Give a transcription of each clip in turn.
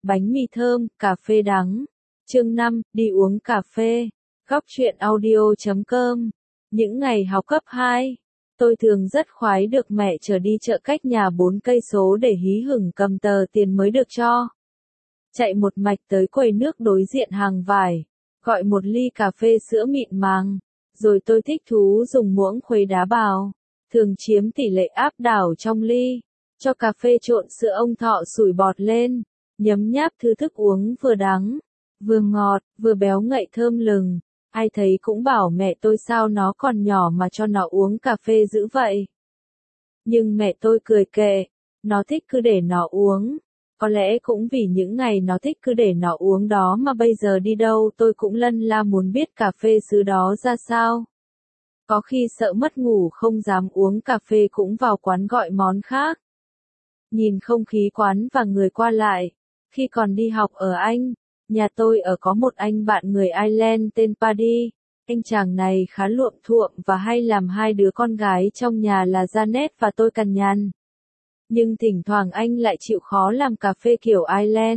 bánh mì thơm, cà phê đắng. Chương 5, đi uống cà phê. Góc truyện audio.com. Những ngày học cấp 2, tôi thường rất khoái được mẹ chở đi chợ cách nhà 4 cây số để hí hửng cầm tờ tiền mới được cho. Chạy một mạch tới quầy nước đối diện hàng vải, gọi một ly cà phê sữa mịn màng, rồi tôi thích thú dùng muỗng khuấy đá bào, thường chiếm tỷ lệ áp đảo trong ly, cho cà phê trộn sữa ông thọ sủi bọt lên, nhấm nháp thứ thức uống vừa đắng, vừa ngọt, vừa béo ngậy thơm lừng. Ai thấy cũng bảo mẹ tôi sao nó còn nhỏ mà cho nó uống cà phê dữ vậy. Nhưng mẹ tôi cười kệ, nó thích cứ để nó uống. Có lẽ cũng vì những ngày nó thích cứ để nó uống đó mà bây giờ đi đâu tôi cũng lân la muốn biết cà phê xứ đó ra sao. Có khi sợ mất ngủ không dám uống cà phê cũng vào quán gọi món khác. Nhìn không khí quán và người qua lại. Khi còn đi học ở Anh, nhà tôi ở có một anh bạn người Ireland tên Paddy. Anh chàng này khá luộm thuộm và hay làm hai đứa con gái trong nhà là Janet và tôi cằn nhằn. Nhưng thỉnh thoảng anh lại chịu khó làm cà phê kiểu Ireland.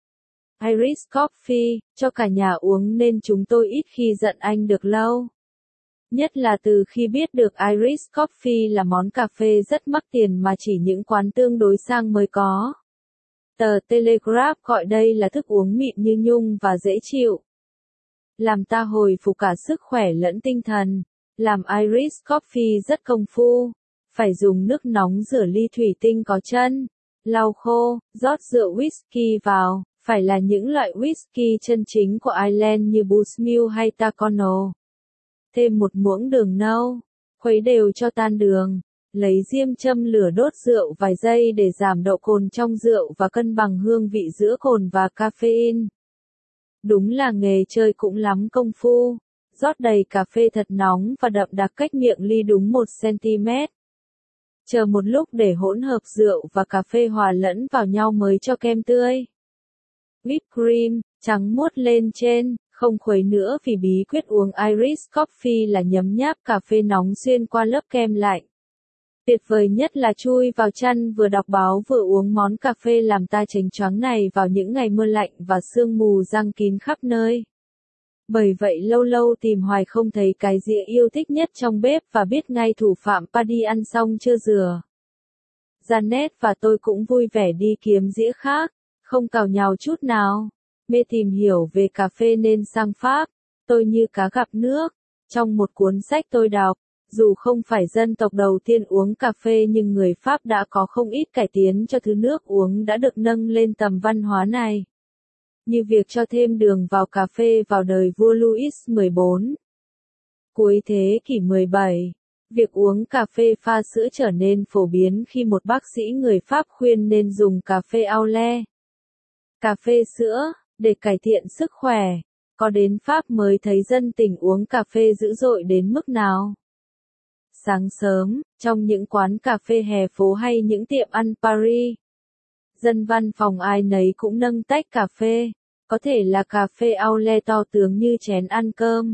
Irish coffee, cho cả nhà uống nên chúng tôi ít khi giận anh được lâu. Nhất là từ khi biết được Irish coffee là món cà phê rất mắc tiền mà chỉ những quán tương đối sang mới có. Tờ Telegraph gọi đây là thức uống mịn như nhung và dễ chịu. Làm ta hồi phục cả sức khỏe lẫn tinh thần. Làm Irish coffee rất công phu. Phải dùng nước nóng rửa ly thủy tinh có chân, lau khô, rót rượu whisky vào, phải là những loại whisky chân chính của Ireland như Bushmill hay Taconic. Thêm một muỗng đường nâu, khuấy đều cho tan đường, lấy diêm châm lửa đốt rượu vài giây để giảm độ cồn trong rượu và cân bằng hương vị giữa cồn và caffeine. Đúng là nghề chơi cũng lắm công phu, rót đầy cà phê thật nóng và đậm đặc cách miệng ly đúng 1 cm. Chờ một lúc để hỗn hợp rượu và cà phê hòa lẫn vào nhau mới cho kem tươi. Whipped cream, trắng muốt lên trên, không khuấy nữa vì bí quyết uống Irish coffee là nhấm nháp cà phê nóng xuyên qua lớp kem lạnh. Tuyệt vời nhất là chui vào chăn vừa đọc báo vừa uống món cà phê làm ta chánh choáng này vào những ngày mưa lạnh và sương mù giăng kín khắp nơi. Bởi vậy lâu lâu tìm hoài không thấy cái dĩa yêu thích nhất trong bếp và biết ngay thủ phạm Paddy ăn xong chưa dừa. Janet và tôi cũng vui vẻ đi kiếm dĩa khác, không càu nhàu chút nào. Mê tìm hiểu về cà phê nên sang Pháp, tôi như cá gặp nước. Trong một cuốn sách tôi đọc, dù không phải dân tộc đầu tiên uống cà phê nhưng người Pháp đã có không ít cải tiến cho thứ nước uống đã được nâng lên tầm văn hóa này. Như việc cho thêm đường vào cà phê vào đời vua Louis XIV. Cuối thế kỷ 17, việc uống cà phê pha sữa trở nên phổ biến khi một bác sĩ người Pháp khuyên nên dùng cà phê au lait, cà phê sữa, để cải thiện sức khỏe. Có đến Pháp mới thấy dân tình uống cà phê dữ dội đến mức nào. Sáng sớm, trong những quán cà phê hè phố hay những tiệm ăn Paris, dân văn phòng ai nấy cũng nâng tách cà phê, có thể là cà phê au lait to tướng như chén ăn cơm.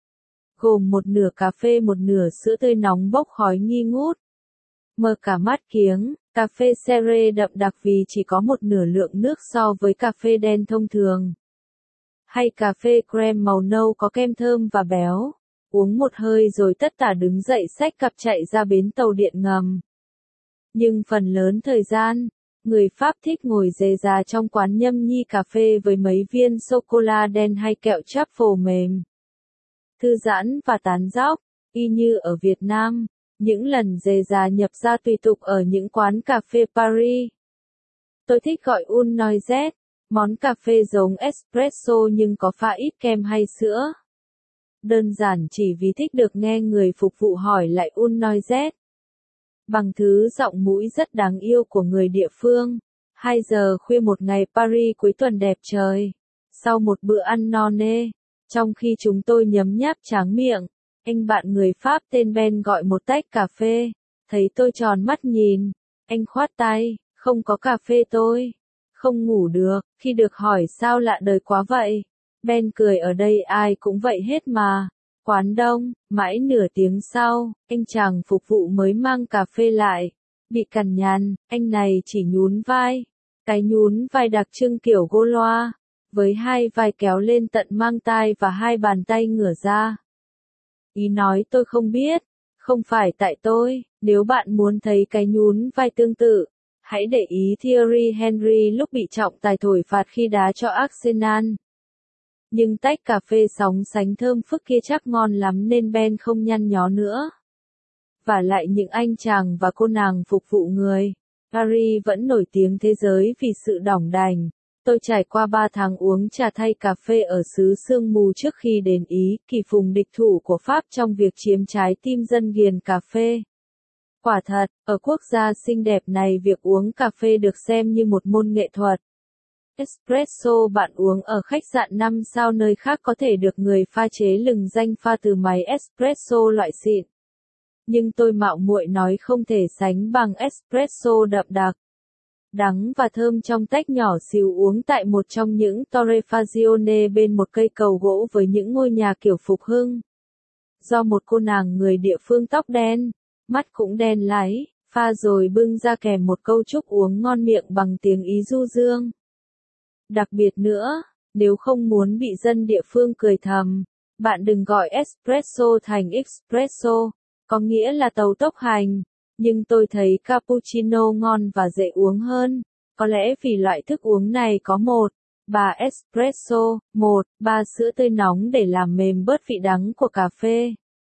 Gồm một nửa cà phê một nửa sữa tươi nóng bốc khói nghi ngút. Mở cả mắt kiếng, cà phê sere đậm đặc vì chỉ có một nửa lượng nước so với cà phê đen thông thường. Hay cà phê creme màu nâu có kem thơm và béo. Uống một hơi rồi tất tả đứng dậy xách cặp chạy ra bến tàu điện ngầm. Nhưng phần lớn thời gian, người Pháp thích ngồi rề rà trong quán nhâm nhi cà phê với mấy viên sô-cô-la đen hay kẹo truffle mềm. Thư giãn và tán dóc, y như ở Việt Nam, những lần rề rà nhập ra tùy tục ở những quán cà phê Paris. Tôi thích gọi un noisette, món cà phê giống espresso nhưng có pha ít kem hay sữa. Đơn giản chỉ vì thích được nghe người phục vụ hỏi lại un noisette. Bằng thứ giọng mũi rất đáng yêu của người địa phương. 2 giờ khuya một ngày Paris cuối tuần đẹp trời. Sau một bữa ăn no nê, trong khi chúng tôi nhấm nháp tráng miệng, anh bạn người Pháp tên Ben gọi một tách cà phê. Thấy tôi tròn mắt nhìn, anh khoát tay, không có cà phê tôi. Không ngủ được, khi được hỏi sao lạ đời quá vậy. Ben cười ở đây ai cũng vậy hết mà. Quán đông, mãi nửa tiếng sau, anh chàng phục vụ mới mang cà phê lại. Bị cằn nhằn, anh này chỉ nhún vai. Cái nhún vai đặc trưng kiểu Gaulois, với hai vai kéo lên tận mang tai và hai bàn tay ngửa ra. Ý nói tôi không biết, không phải tại tôi, nếu bạn muốn thấy cái nhún vai tương tự, hãy để ý Thierry Henry lúc bị trọng tài thổi phạt khi đá cho Arsenal. Nhưng tách cà phê sóng sánh thơm phức kia chắc ngon lắm nên Ben không nhăn nhó nữa. Vả lại những anh chàng và cô nàng phục vụ người, Paris vẫn nổi tiếng thế giới vì sự đỏng đành. Tôi trải qua 3 tháng uống trà thay cà phê ở xứ sương mù trước khi đến Ý, kỳ phùng địch thủ của Pháp trong việc chiếm trái tim dân ghiền cà phê. Quả thật, ở quốc gia xinh đẹp này việc uống cà phê được xem như một môn nghệ thuật. Espresso bạn uống ở khách sạn 5 sao nơi khác có thể được người pha chế lừng danh pha từ máy espresso loại xịn. Nhưng tôi mạo muội nói không thể sánh bằng espresso đậm đặc, đắng và thơm trong tách nhỏ xíu uống tại một trong những torrefazione bên một cây cầu gỗ với những ngôi nhà kiểu phục hưng. Do một cô nàng người địa phương tóc đen, mắt cũng đen láy, pha rồi bưng ra kèm một câu chúc uống ngon miệng bằng tiếng Ý du dương. Đặc biệt nữa, nếu không muốn bị dân địa phương cười thầm, bạn đừng gọi espresso thành espresso, có nghĩa là tàu tốc hành. Nhưng tôi thấy cappuccino ngon và dễ uống hơn, có lẽ vì loại thức uống này có 1-3 espresso, 1-3 sữa tươi nóng để làm mềm bớt vị đắng của cà phê.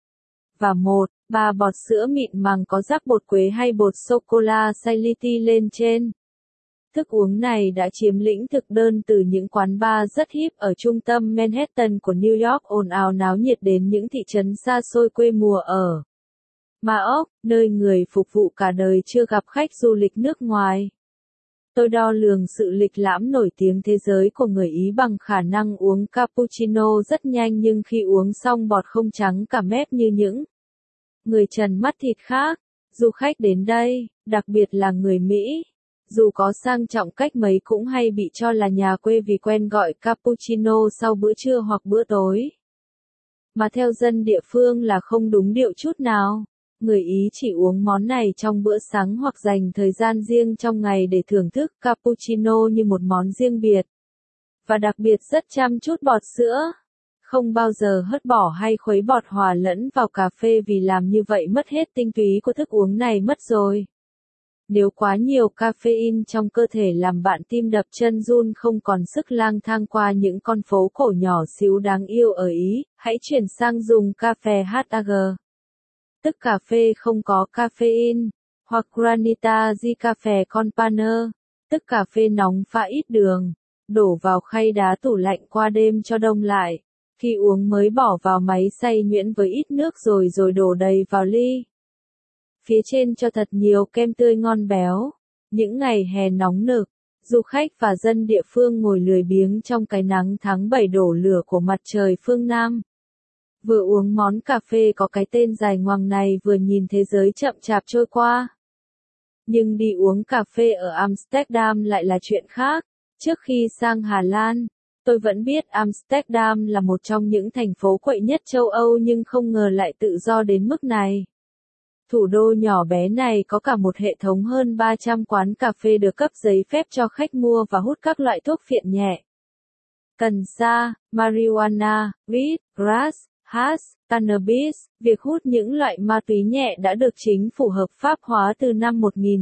Và 1-3 bọt sữa mịn màng có rắc bột quế hay bột sô-cô-la xay li ti lên trên. Thức uống này đã chiếm lĩnh thực đơn từ những quán bar rất hip ở trung tâm Manhattan của New York ồn ào náo nhiệt đến những thị trấn xa xôi quê mùa ở Maok, nơi người phục vụ cả đời chưa gặp khách du lịch nước ngoài. Tôi đo lường sự lịch lãm nổi tiếng thế giới của người Ý bằng khả năng uống cappuccino rất nhanh nhưng khi uống xong bọt không trắng cả mép như những người trần mắt thịt khác. Du khách đến đây, đặc biệt là người Mỹ, dù có sang trọng cách mấy cũng hay bị cho là nhà quê vì quen gọi cappuccino sau bữa trưa hoặc bữa tối. Mà theo dân địa phương là không đúng điệu chút nào. Người Ý chỉ uống món này trong bữa sáng hoặc dành thời gian riêng trong ngày để thưởng thức cappuccino như một món riêng biệt. Và đặc biệt rất chăm chút bọt sữa. Không bao giờ hớt bỏ hay khuấy bọt hòa lẫn vào cà phê vì làm như vậy mất hết tinh túy của thức uống này mất rồi. Nếu quá nhiều caffeine trong cơ thể làm bạn tim đập chân run không còn sức lang thang qua những con phố cổ nhỏ xíu đáng yêu ở Ý, hãy chuyển sang dùng cà phê HAG. Tức cà phê không có caffeine, hoặc Granita di cà phê con panner, tức cà phê nóng pha ít đường, đổ vào khay đá tủ lạnh qua đêm cho đông lại. Khi uống mới bỏ vào máy xay nhuyễn với ít nước rồi đổ đầy vào ly. Phía trên cho thật nhiều kem tươi ngon béo. Những ngày hè nóng nực, du khách và dân địa phương ngồi lười biếng trong cái nắng tháng 7 đổ lửa của mặt trời phương Nam. Vừa uống món cà phê có cái tên dài ngoằng này vừa nhìn thế giới chậm chạp trôi qua. Nhưng đi uống cà phê ở Amsterdam lại là chuyện khác. Trước khi sang Hà Lan, tôi vẫn biết Amsterdam là một trong những thành phố quậy nhất châu Âu nhưng không ngờ lại tự do đến mức này. Thủ đô nhỏ bé này có cả một hệ thống hơn 300 quán cà phê được cấp giấy phép cho khách mua và hút các loại thuốc phiện nhẹ. Cần sa, marijuana, weed, grass, hash, cannabis, việc hút những loại ma túy nhẹ đã được chính phủ hợp pháp hóa từ năm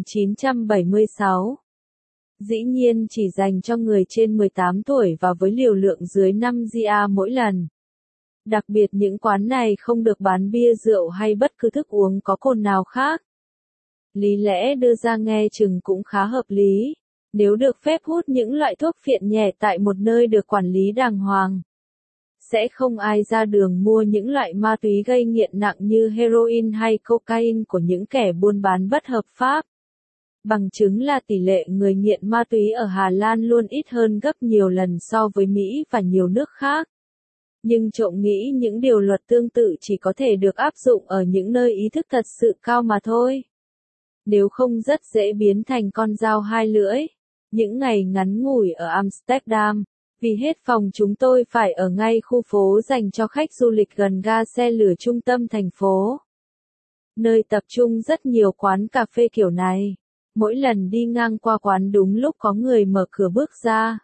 1976. Dĩ nhiên chỉ dành cho người trên 18 tuổi và với liều lượng dưới 5 GA mỗi lần. Đặc biệt những quán này không được bán bia rượu hay bất cứ thức uống có cồn nào khác. Lý lẽ đưa ra nghe chừng cũng khá hợp lý. Nếu được phép hút những loại thuốc phiện nhẹ tại một nơi được quản lý đàng hoàng, sẽ không ai ra đường mua những loại ma túy gây nghiện nặng như heroin hay cocaine của những kẻ buôn bán bất hợp pháp. Bằng chứng là tỷ lệ người nghiện ma túy ở Hà Lan luôn ít hơn gấp nhiều lần so với Mỹ và nhiều nước khác. Nhưng trộm nghĩ những điều luật tương tự chỉ có thể được áp dụng ở những nơi ý thức thật sự cao mà thôi. Nếu không rất dễ biến thành con dao hai lưỡi. Những ngày ngắn ngủi ở Amsterdam, vì hết phòng chúng tôi phải ở ngay khu phố dành cho khách du lịch gần ga xe lửa trung tâm thành phố. Nơi tập trung rất nhiều quán cà phê kiểu này. Mỗi lần đi ngang qua quán đúng lúc có người mở cửa bước ra.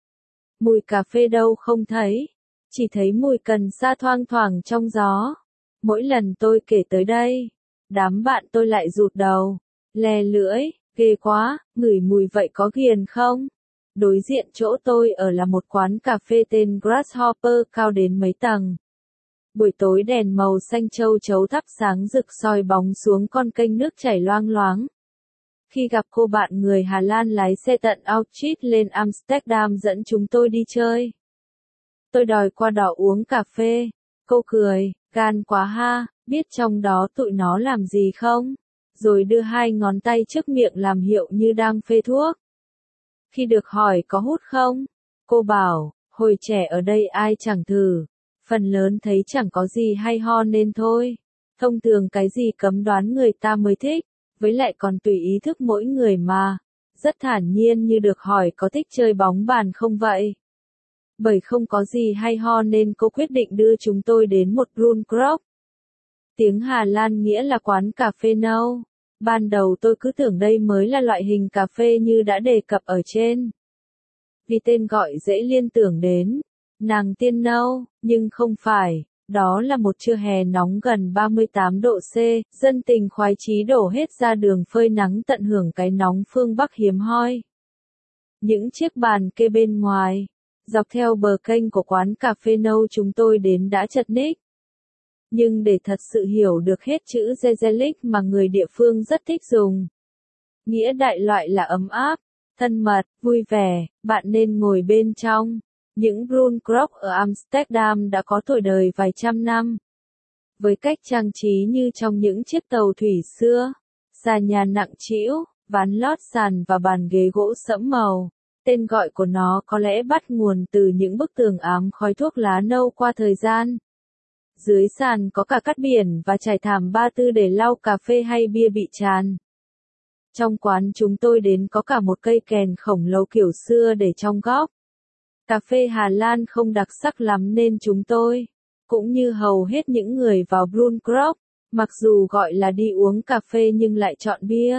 Mùi cà phê đâu không thấy, chỉ thấy mùi cần sa thoang thoảng trong gió. Mỗi lần tôi kể tới đây, đám bạn tôi lại rụt đầu, lè lưỡi, ghê quá, ngửi mùi vậy có ghiền không? Đối diện chỗ tôi ở là một quán cà phê tên Grasshopper cao đến mấy tầng. Buổi tối đèn màu xanh châu chấu thắp sáng rực soi bóng xuống con kênh nước chảy loang loáng. Khi gặp cô bạn người Hà Lan lái xe tận Utrecht lên Amsterdam dẫn chúng tôi đi chơi. Tôi đòi qua đó uống cà phê. Cô cười, gan quá ha, biết trong đó tụi nó làm gì không? Rồi đưa hai ngón tay trước miệng làm hiệu như đang phê thuốc. Khi được hỏi có hút không? Cô bảo, hồi trẻ ở đây ai chẳng thử. Phần lớn thấy chẳng có gì hay ho nên thôi. Thông thường cái gì cấm đoán người ta mới thích, với lại còn tùy ý thức mỗi người mà. Rất thản nhiên như được hỏi có thích chơi bóng bàn không vậy? Bởi không có gì hay ho nên cô quyết định đưa chúng tôi đến một Brunkrop. Tiếng Hà Lan nghĩa là quán cà phê nâu. Ban đầu tôi cứ tưởng đây mới là loại hình cà phê như đã đề cập ở trên. Vì tên gọi dễ liên tưởng đến nàng tiên nâu, nhưng không phải. Đó là một trưa hè nóng gần 38 độ C, dân tình khoái chí đổ hết ra đường phơi nắng tận hưởng cái nóng phương Bắc hiếm hoi. Những chiếc bàn kê bên ngoài, dọc theo bờ kênh của quán cà phê nâu chúng tôi đến đã chật ních. Nhưng để thật sự hiểu được hết chữ Zezelic mà người địa phương rất thích dùng. Nghĩa đại loại là ấm áp, thân mật, vui vẻ, bạn nên ngồi bên trong. Những Brunkrop ở Amsterdam đã có tuổi đời vài trăm năm. Với cách trang trí như trong những chiếc tàu thủy xưa, sàn nhà nặng trĩu, ván lót sàn và bàn ghế gỗ sẫm màu. Tên gọi của nó có lẽ bắt nguồn từ những bức tường ám khói thuốc lá nâu qua thời gian. Dưới sàn có cả cát biển và trải thảm ba tư để lau cà phê hay bia bị tràn. Trong quán chúng tôi đến có cả một cây kèn khổng lồ kiểu xưa để trong góc. Cà phê Hà Lan không đặc sắc lắm nên chúng tôi, cũng như hầu hết những người vào Brunkrop, mặc dù gọi là đi uống cà phê nhưng lại chọn bia.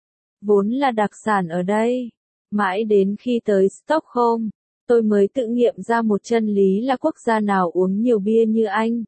Vốn là đặc sản ở đây. Mãi đến khi tới Stockholm, tôi mới tự nghiệm ra một chân lý là quốc gia nào uống nhiều bia như Anh,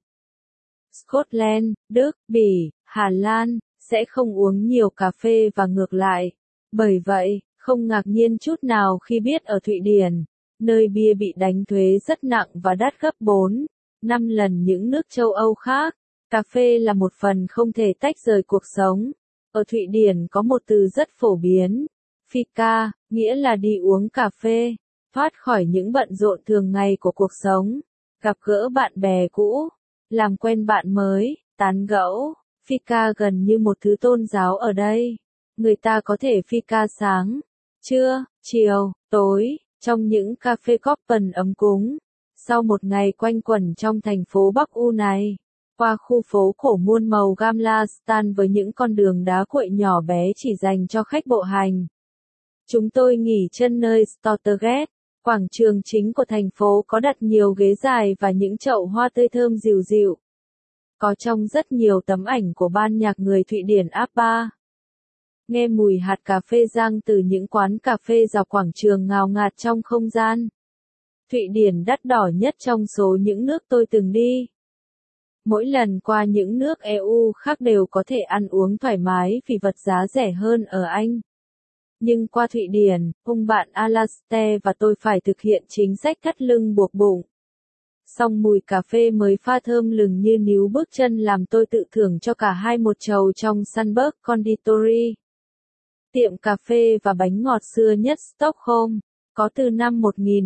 Scotland, Đức, Bỉ, Hà Lan, sẽ không uống nhiều cà phê và ngược lại. Bởi vậy, không ngạc nhiên chút nào khi biết ở Thụy Điển, nơi bia bị đánh thuế rất nặng và đắt gấp 4, 5 lần những nước châu Âu khác, cà phê là một phần không thể tách rời cuộc sống. Ở Thụy Điển có một từ rất phổ biến, fika, nghĩa là đi uống cà phê, thoát khỏi những bận rộn thường ngày của cuộc sống, gặp gỡ bạn bè cũ, làm quen bạn mới, tán gẫu. Fika gần như một thứ tôn giáo ở đây. Người ta có thể fika sáng, trưa, chiều, tối, trong những cà phê Koppen ấm cúng. Sau một ngày quanh quẩn trong thành phố Bắc U này, qua khu phố cổ muôn màu Gamla Stan với những con đường đá cuội nhỏ bé chỉ dành cho khách bộ hành. Chúng tôi nghỉ chân nơi Stottergate, quảng trường chính của thành phố có đặt nhiều ghế dài và những chậu hoa tươi thơm dịu dịu. Có trong rất nhiều tấm ảnh của ban nhạc người Thụy Điển ABBA. Nghe mùi hạt cà phê rang từ những quán cà phê dọc quảng trường ngào ngạt trong không gian. Thụy Điển đắt đỏ nhất trong số những nước tôi từng đi. Mỗi lần qua những nước EU khác đều có thể ăn uống thoải mái vì vật giá rẻ hơn ở Anh. Nhưng qua Thụy Điển, ông bạn Alastair và tôi phải thực hiện chính sách thắt lưng buộc bụng. Song mùi cà phê mới pha thơm lừng như níu bước chân làm tôi tự thưởng cho cả hai một chầu trong Sunburg Conditori. Tiệm cà phê và bánh ngọt xưa nhất Stockholm, có từ năm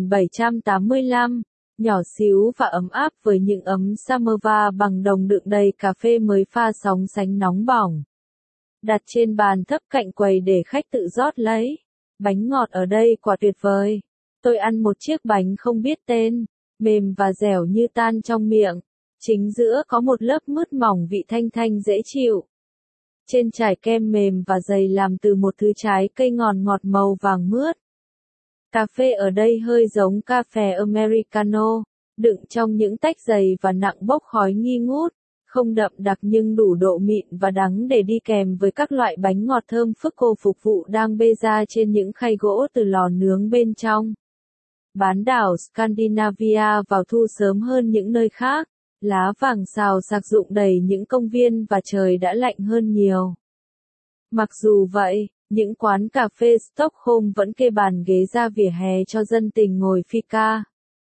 1785, nhỏ xíu và ấm áp với những ấm samovar bằng đồng đựng đầy cà phê mới pha sóng sánh nóng bỏng. Đặt trên bàn thấp cạnh quầy để khách tự rót lấy. Bánh ngọt ở đây quả tuyệt vời. Tôi ăn một chiếc bánh không biết tên, mềm và dẻo như tan trong miệng. Chính giữa có một lớp mứt mỏng vị thanh thanh dễ chịu. Trên trải kem mềm và dày làm từ một thứ trái cây ngọt ngọt màu vàng mướt. Cà phê ở đây hơi giống cà phê Americano, đựng trong những tách dày và nặng bốc khói nghi ngút. Không đậm đặc nhưng đủ độ mịn và đắng để đi kèm với các loại bánh ngọt thơm phức cô phục vụ đang bê ra trên những khay gỗ từ lò nướng bên trong. Bán đảo Scandinavia vào thu sớm hơn những nơi khác, lá vàng xào xạc rụng đầy những công viên và trời đã lạnh hơn nhiều. Mặc dù vậy, những quán cà phê Stockholm vẫn kê bàn ghế ra vỉa hè cho dân tình ngồi phi ca.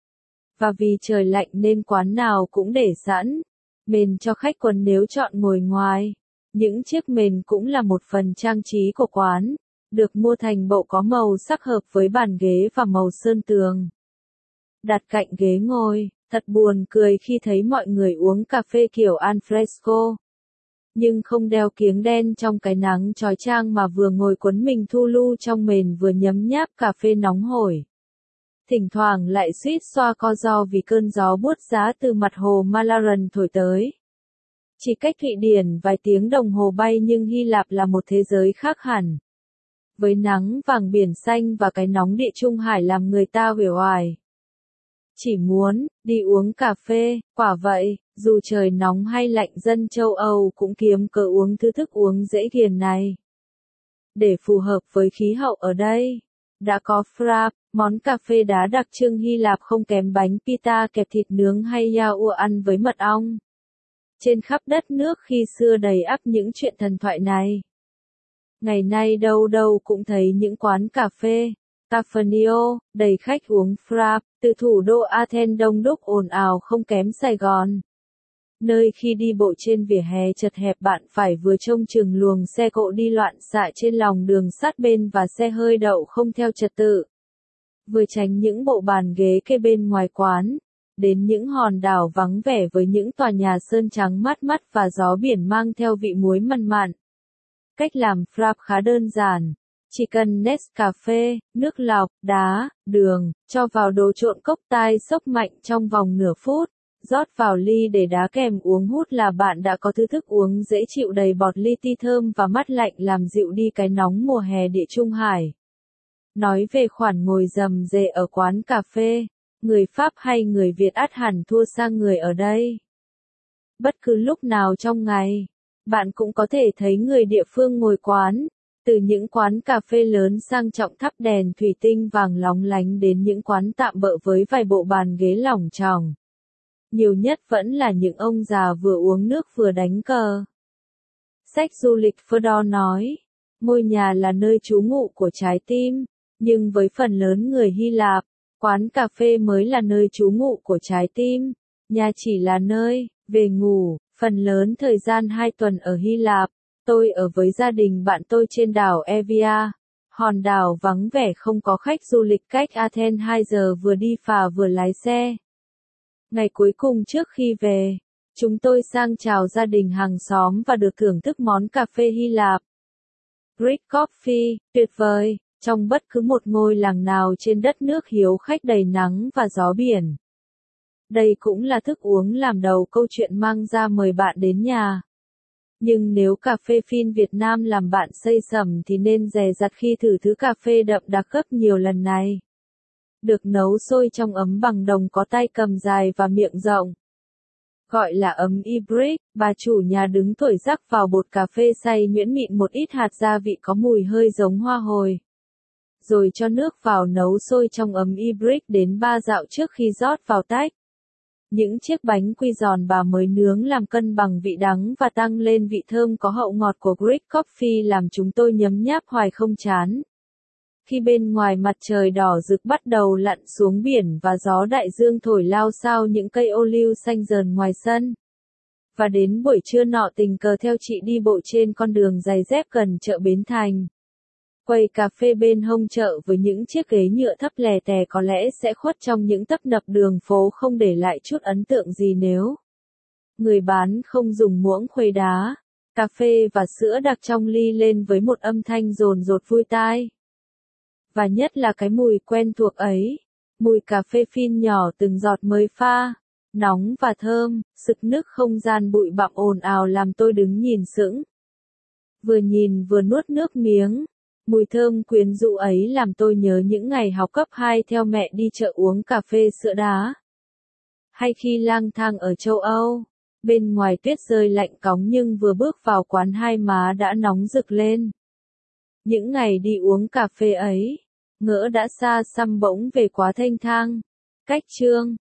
Và vì trời lạnh nên quán nào cũng để sẵn mền cho khách quần nếu chọn ngồi ngoài. Những chiếc mền cũng là một phần trang trí của quán, được mua thành bộ có màu sắc hợp với bàn ghế và màu sơn tường. Đặt cạnh ghế ngồi, thật buồn cười khi thấy mọi người uống cà phê kiểu al fresco. Nhưng không đeo kiếng đen trong cái nắng chói chang mà vừa ngồi quấn mình thu lu trong mền vừa nhấm nháp cà phê nóng hổi. Thỉnh thoảng lại suýt xoa co ro vì cơn gió buốt giá từ mặt hồ Mälaren thổi tới. Chỉ cách Thụy Điển vài tiếng đồng hồ bay nhưng Hy Lạp là một thế giới khác hẳn. Với nắng vàng biển xanh và cái nóng địa trung hải làm người ta uể oải. Chỉ muốn đi uống cà phê, quả vậy, dù trời nóng hay lạnh dân châu Âu cũng kiếm cớ uống thứ thức uống dễ ghiền này. Để phù hợp với khí hậu ở đây, đã có frappe, món cà phê đá đặc trưng Hy Lạp không kém bánh pita kẹp thịt nướng hay yaourt ăn với mật ong. Trên khắp đất nước khi xưa đầy ắp những chuyện thần thoại này. Ngày nay đâu đâu cũng thấy những quán cà phê, cafenio, đầy khách uống frappe, từ thủ đô Athens đông đúc ồn ào không kém Sài Gòn. Nơi khi đi bộ trên vỉa hè chật hẹp bạn phải vừa trông chừng luồng xe cộ đi loạn xạ trên lòng đường sát bên và xe hơi đậu không theo trật tự. Vừa tránh những bộ bàn ghế kê bên ngoài quán, đến những hòn đảo vắng vẻ với những tòa nhà sơn trắng mát mắt và gió biển mang theo vị muối mặn mặn. Cách làm frappe khá đơn giản. Chỉ cần Nescafe, nước lọc, đá, đường, cho vào đồ trộn cốc tai xốc mạnh trong vòng nửa phút, rót vào ly để đá kèm uống hút là bạn đã có thứ thức uống dễ chịu đầy bọt li ti thơm và mát lạnh làm dịu đi cái nóng mùa hè địa trung hải. Nói về khoản ngồi rầm rề ở quán cà phê, người Pháp hay người Việt ắt hẳn thua xa người ở đây. Bất cứ lúc nào trong ngày, bạn cũng có thể thấy người địa phương ngồi quán. Từ những quán cà phê lớn sang trọng thắp đèn thủy tinh vàng lóng lánh đến những quán tạm bợ với vài bộ bàn ghế lỏng chòng. Nhiều nhất vẫn là những ông già vừa uống nước vừa đánh cờ. Sách du lịch Fedor nói, ngôi nhà là nơi trú ngụ của trái tim, nhưng với phần lớn người Hy Lạp, quán cà phê mới là nơi trú ngụ của trái tim. Nhà chỉ là nơi, về ngủ, phần lớn thời gian 2 tuần ở Hy Lạp. Tôi ở với gia đình bạn tôi trên đảo Evia, hòn đảo vắng vẻ không có khách du lịch cách Athens 2 giờ vừa đi phà vừa lái xe. Ngày cuối cùng trước khi về, chúng tôi sang chào gia đình hàng xóm và được thưởng thức món cà phê Hy Lạp. Greek coffee, tuyệt vời, trong bất cứ một ngôi làng nào trên đất nước hiếu khách đầy nắng và gió biển. Đây cũng là thức uống làm đầu câu chuyện mang ra mời bạn đến nhà. Nhưng nếu cà phê phin Việt Nam làm bạn say sẩm thì nên dè dặt khi thử thứ cà phê đậm đặc gấp nhiều lần này. Được nấu sôi trong ấm bằng đồng có tay cầm dài và miệng rộng. Gọi là ấm Ibrik, bà chủ nhà đứng thổi rắc vào bột cà phê xay nhuyễn mịn một ít hạt gia vị có mùi hơi giống hoa hồi. Rồi cho nước vào nấu sôi trong ấm Ibrik đến 3 dạo trước khi rót vào tách. Những chiếc bánh quy giòn bà mới nướng làm cân bằng vị đắng và tăng lên vị thơm có hậu ngọt của Greek coffee làm chúng tôi nhấm nháp hoài không chán. Khi bên ngoài mặt trời đỏ rực bắt đầu lặn xuống biển và gió đại dương thổi lao xao những cây ô liu xanh rờn ngoài sân. Và đến buổi trưa nọ tình cờ theo chị đi bộ trên con đường giày dép gần chợ Bến Thành. Quầy cà phê bên hông chợ với những chiếc ghế nhựa thấp lè tè có lẽ sẽ khuất trong những tấp nập đường phố không để lại chút ấn tượng gì nếu người bán không dùng muỗng khuấy đá, cà phê và sữa đặc trong ly lên với một âm thanh dồn dột vui tai. Và nhất là cái mùi quen thuộc ấy, mùi cà phê phin nhỏ từng giọt mới pha, nóng và thơm, sực nức không gian bụi bặm ồn ào làm tôi đứng nhìn sững. Vừa nhìn vừa nuốt nước miếng. Mùi thơm quyến rũ ấy làm tôi nhớ những ngày học cấp 2 theo mẹ đi chợ uống cà phê sữa đá. Hay khi lang thang ở châu Âu, Bên ngoài tuyết rơi lạnh cóng nhưng vừa bước vào quán hai má đã nóng rực lên. Những ngày đi uống cà phê ấy, ngỡ đã xa xăm bỗng về quá thênh thang. Cách chương